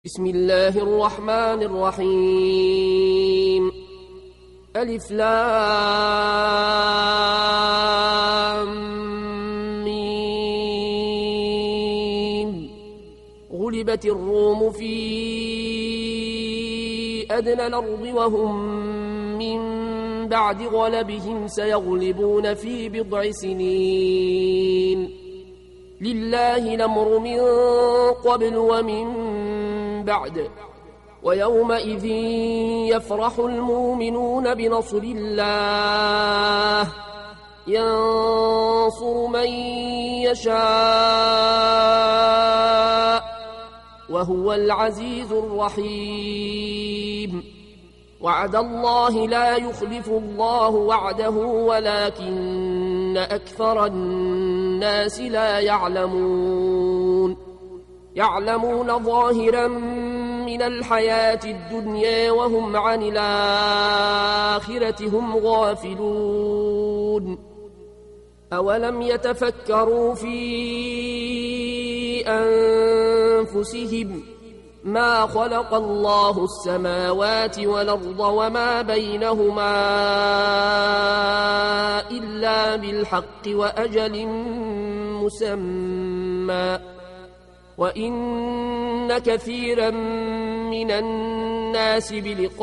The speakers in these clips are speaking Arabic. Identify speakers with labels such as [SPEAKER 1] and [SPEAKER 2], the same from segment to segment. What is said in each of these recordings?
[SPEAKER 1] بسم الله الرحمن الرحيم ألف لام ميم غلبت الروم في أدنى الأرض وهم من بعد غلبهم سيغلبون في بضع سنين لله الأمر من قبل ومن بعد ويومئذ يفرح المؤمنون بنصر الله ينصر من يشاء وهو العزيز الرحيم وعد الله لا يخلف الله وعده ولكن أكثر الناس لا يعلمون ظاهرا من الحياة الدنيا وهم عن الآخرة هم غافلون أولم يتفكروا في أنفسهم ما خلق الله السماوات والأرض وما بينهما إلا بالحق وأجل مسمى وإن كثيرا من الناس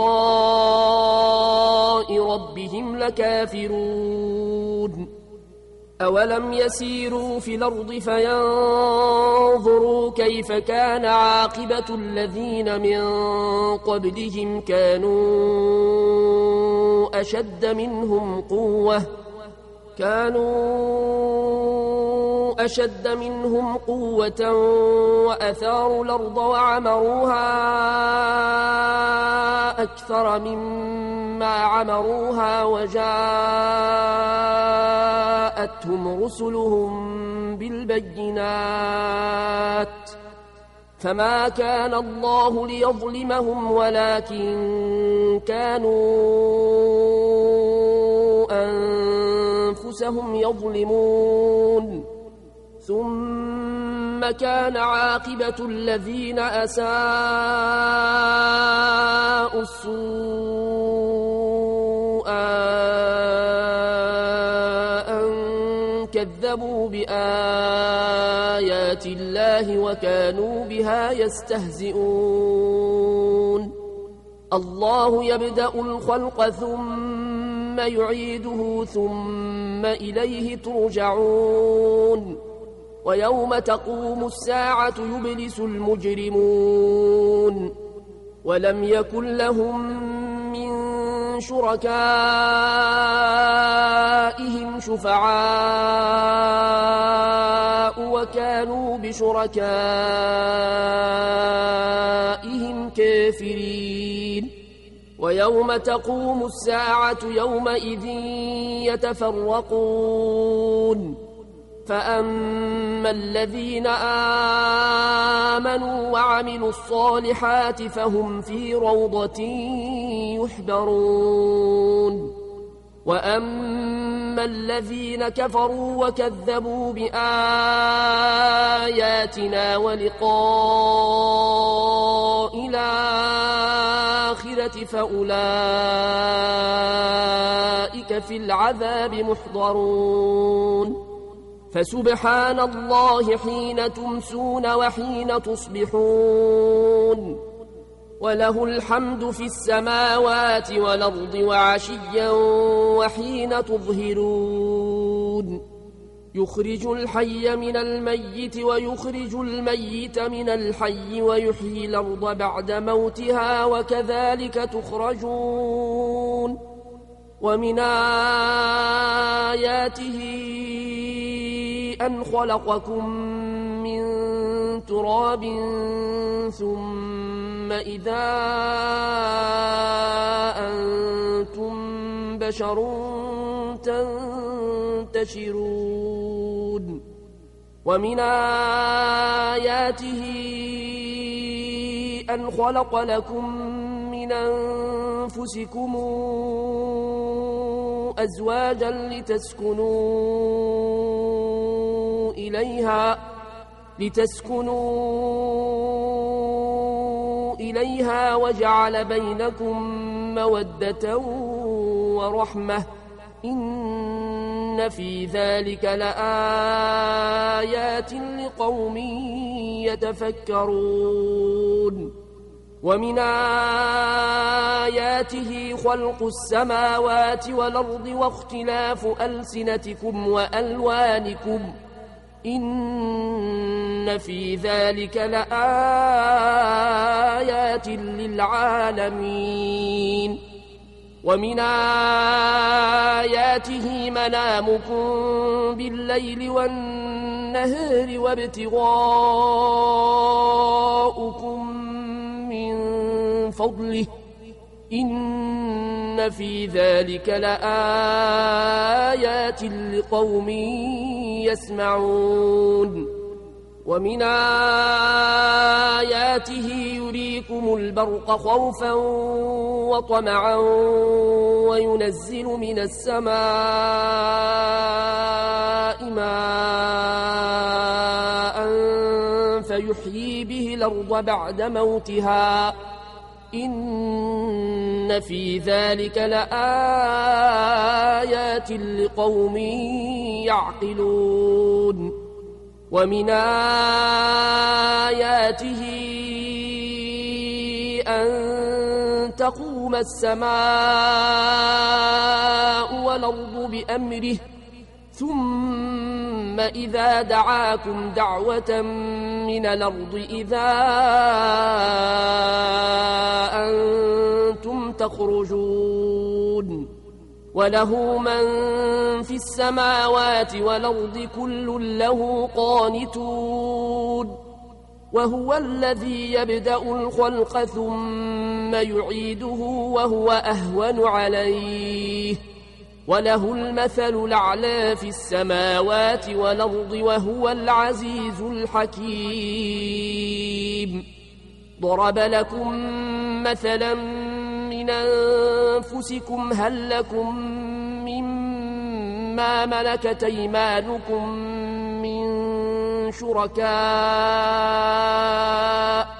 [SPEAKER 1] بلقاء ربهم لكافرون أولم يسيروا في الأرض فينظروا كيف كان عاقبة الذين من قبلهم كانوا أشد منهم قوة وأثاروا الأرض وعمروها أكثر مما عمروها وجاءتهم رسلهم بالبينات فما كان الله ليظلمهم ولكن كانوا أنفسهم يظلمون ثم كان عاقبة الذين أساءوا السوء أن كذبوا بآيات الله وكانوا بها يستهزئون الله يبدأ الخلق ثم يعيده ثم إليه ترجعون ويوم تقوم الساعة يبلس المجرمون ولم يكن لهم من شركائهم شفعاء وكانوا بشركائهم كافرين ويوم تقوم الساعة يومئذ يتفرقون فأما الذين آمنوا وعملوا الصالحات فهم في روضة يحبرون وأما الذين كفروا وكذبوا بآياتنا ولقاء الآخرة فأولئك في العذاب محضرون فسبحان الله حين تمسون وحين تصبحون وله الحمد في السماوات والأرض وعشيا وحين تظهرون يخرج الحي من الميت ويخرج الميت من الحي ويحيي الأرض بعد موتها وكذلك تخرجون ومن آياته أن خلقكم من تراب ثم إذا أنتم بشر تنتشرون ومن آياته أن خلق لكم من أنفسكم أزواجا لتسكنوا إليها وجعل بينكم مودة ورحمة إن في ذلك لآيات لقوم يتفكرون ومن آياته خلق السماوات والأرض واختلاف ألسنتكم وألوانكم إن في ذلك لآيات للعالمين ومن آياته منامكم بالليل والنهار وابتغاؤكم من فضله إن في ذلك لآيات لقوم يسمعون ومن آياته يريكم البرق خوفا وطمعا وينزل من السماء ماء فيحيي به الأرض بعد موتها إن في ذلك لآيات لقوم يعقلون ومن آياته أن تقوم السماء والأرض بأمره ثم إذا دعاكم دعوة من الأرض إذا أنتم تخرجون وله من في السماوات والأرض كل له قانتون وهو الذي يبدأ الخلق ثم يعيده وهو أهون عليه وله المثل الأعلى في السماوات والأرض وهو العزيز الحكيم ضرب لكم مثلا من أنفسكم هل لكم مما ملكت أيمانكم من شركاء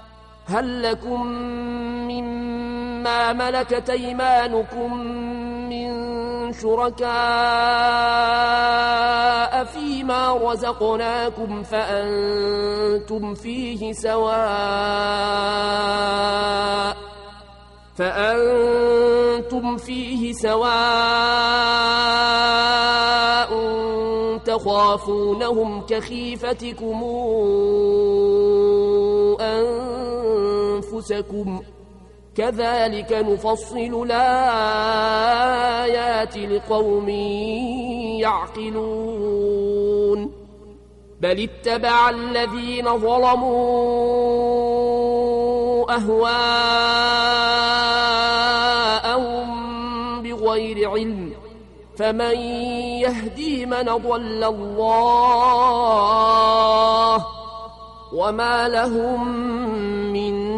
[SPEAKER 1] فيما رزقناكم فأنتم فيه سواء تخافونهم كخيفتكم أنفسكم كذلك نفصل الآيات لقوم يعقلون بل اتبع الذين ظلموا أهواءهم بغير علم فمن يهدي من ضل الله وما لهم من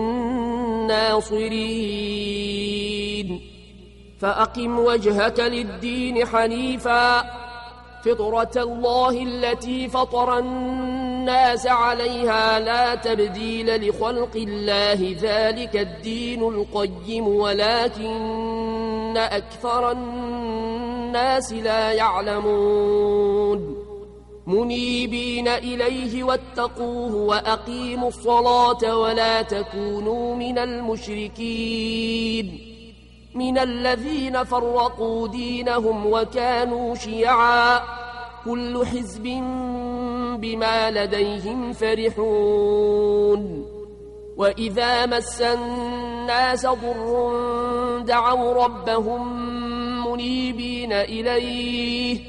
[SPEAKER 1] ناصرين فأقم وجهك للدين حنيفا فطرة الله التي فطر الناس عليها لا تبديل لخلق الله ذلك الدين القيم ولكن أكثر الناس لا يعلمون منيبين إليه واتقوه وأقيموا الصلاة ولا تكونوا من المشركين من الذين فرقوا دينهم وكانوا شيعا كل حزب بما لديهم فرحون وإذا مس الناس ضر دعوا ربهم منيبين إليه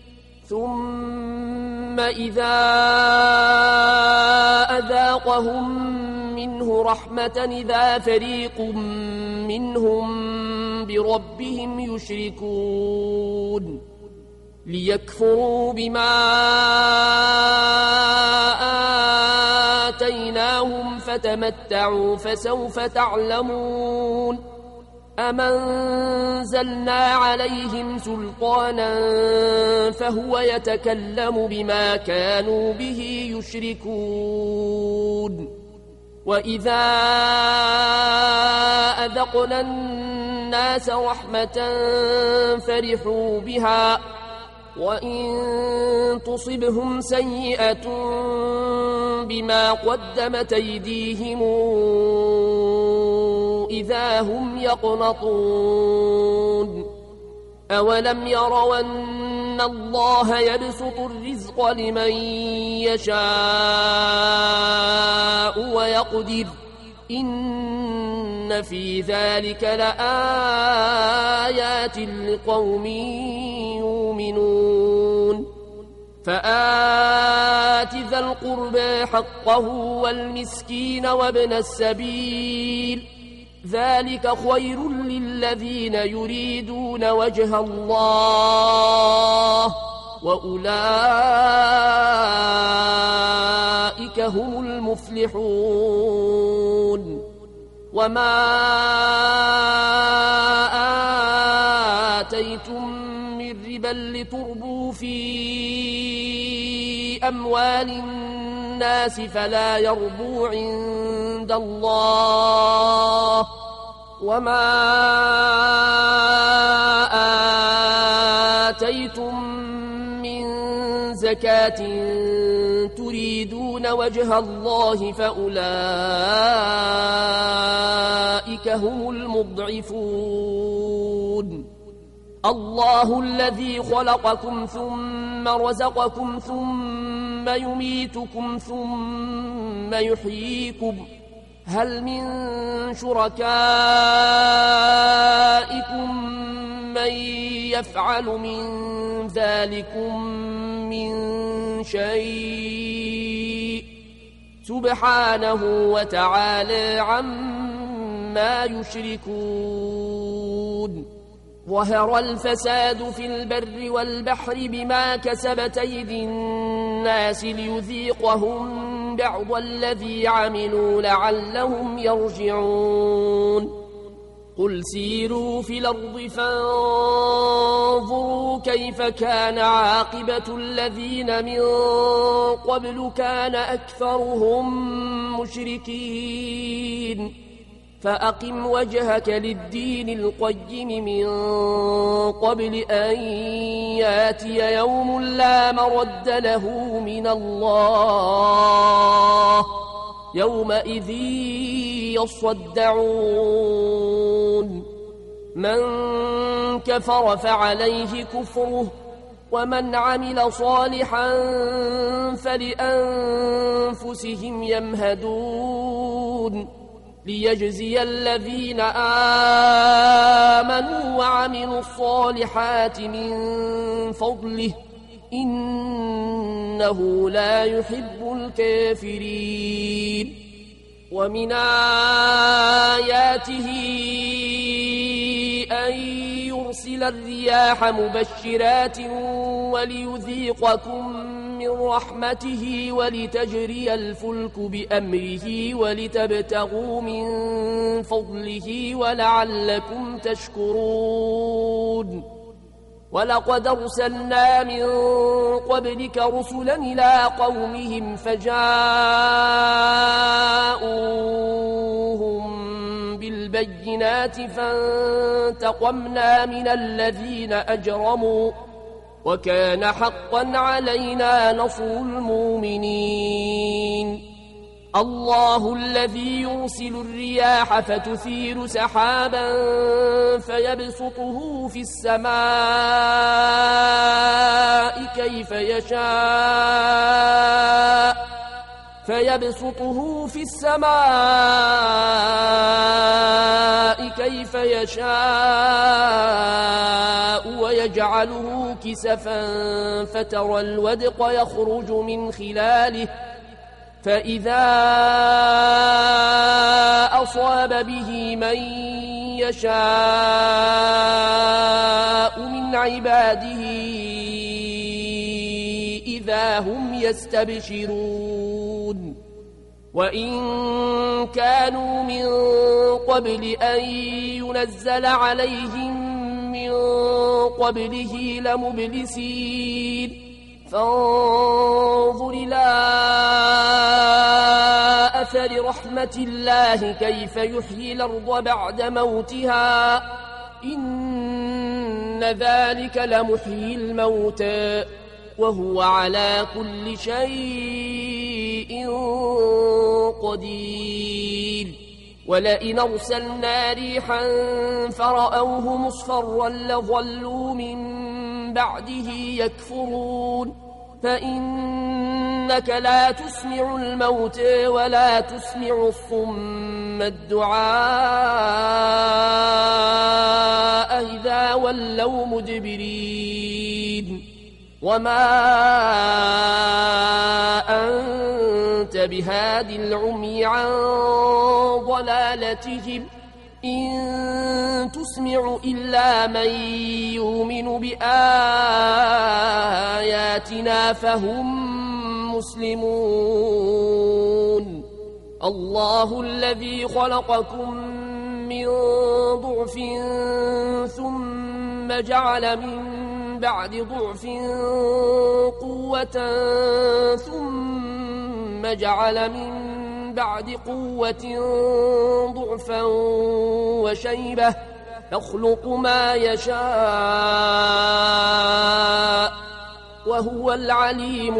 [SPEAKER 1] ثم إذا أذاقهم منه رحمة إذا فريق منهم بربهم يشركون ليكفروا بما آتيناهم فتمتعوا فسوف تعلمون أم أنزلنا عليهم سلطانا فهو يتكلم بما كانوا به يشركون وإذا أذقنا الناس رحمة فرحوا بها وإن تصبهم سيئة بما قدمت أيديهم إذا هم يقنطون أولم يروا أن الله يبسط الرزق لمن يشاء ويقدر إن في ذلك لآيات لقوم يؤمنون فآت ذا القربى حقه والمسكين وابن السبيل ذلك خير للذين يريدون وجه الله وأولئك هم المفلحون وما آتيتم من ربا لتربوا في أموال الناس فلا يربو عند الله وما آتيتم من زكاة تريدون وجه الله فأولئك هم المضعفون الله الذي خلقكم ثم رزقكم ثم يميتكم ثم يحييكم هل من شركائكم من يفعل من ذلكم من شيء سبحانه وتعالى عما يشركون ظهر الفساد في البر والبحر بما كسبت أيدي الناس ليذيقهم بعض الذي عملوا لعلهم يرجعون قل سيروا في الأرض فانظروا كيف كان عاقبة الذين من قبل كان أكثرهم مشركين فأقم وجهك للدين القيم من قبل أن ياتي يوم لا مرد له من الله يومئذ يصدعون من كفر فعليه كفره ومن عمل صالحا فلأنفسهم يمهدون ليجزي الذين آمنوا وعملوا الصالحات من فضله إنه لا يحب الكافرين ومن آياته أن يرسل الرياح مبشرات وليذيقكم من رحمته ولتجري الفلك بأمره ولتبتغوا من فضله ولعلكم تشكرون ولقد أرسلنا من قبلك رسلا إلى قومهم فجاءوهم بالبينات فانتقمنا من الذين أجرموا وكان حقا علينا نصر المؤمنين الله الذي يرسل الرياح فتثير سحابا فيبسطه في السماء كيف يشاء ويجعله كسفا فترى الودق يخرج من خلاله فإذا أصاب به من يشاء من عباده إذا هم يستبشرون وإن كانوا من قبل أن ينزل عليهم من قبله لمبلسين فانظر إلى آثار رحمة الله كيف يحيي الأرض بعد موتها إن ذلك لمحيي الموتى وهو على كل شيء قدير ولئن أرسلنا ريحا فرأوه مصفرا لظلوا من بعده يكفرون فإنك لا تسمع الموتى ولا تسمع الصم الدعاء إذا ولوا مدبرين وما أنت بهاد العمي عن ضلالتهم إن تسمع إلا من يؤمن بآياتنا فهم مسلمون الله الذي خلقكم من ضعف ثم جعل من بعد ضعف قوة ثم جعل من بعد قوة ضعفا وشيبة يخلق ما يشاء وهو العليم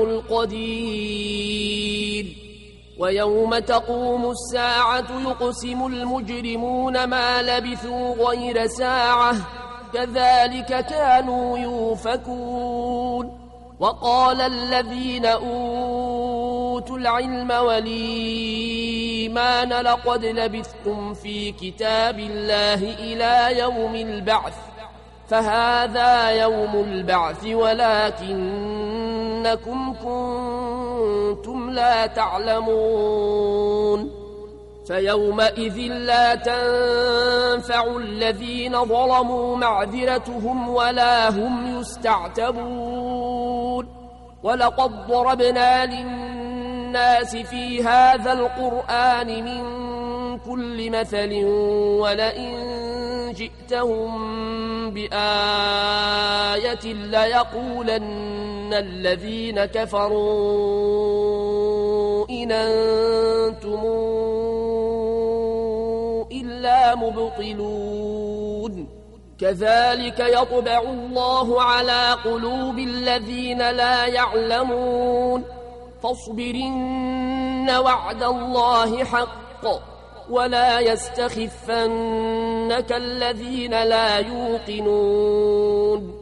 [SPEAKER 1] القدير ويوم تقوم الساعة يقسم المجرمون ما لبثوا غير ساعة كذلك كانوا يؤفكون وقال الذين أوتوا العلم والإيمان لقد لبثتم في كتاب الله إلى يوم البعث فهذا يوم البعث ولكنكم كنتم لا تعلمون فيومئذ لا تنفع الذين ظلموا معذرتهم ولا هم يستعتبون ولقد ضربنا للناس في هذا القرآن من كل مثل ولئن جئتهم بآية ليقولن الذين كفروا إن أنتم إلا مبطلون كذلك يطبع الله على قلوب الذين لا يعلمون فاصبرن وعد الله حق ولا يستخفنك الذين لا يوقنون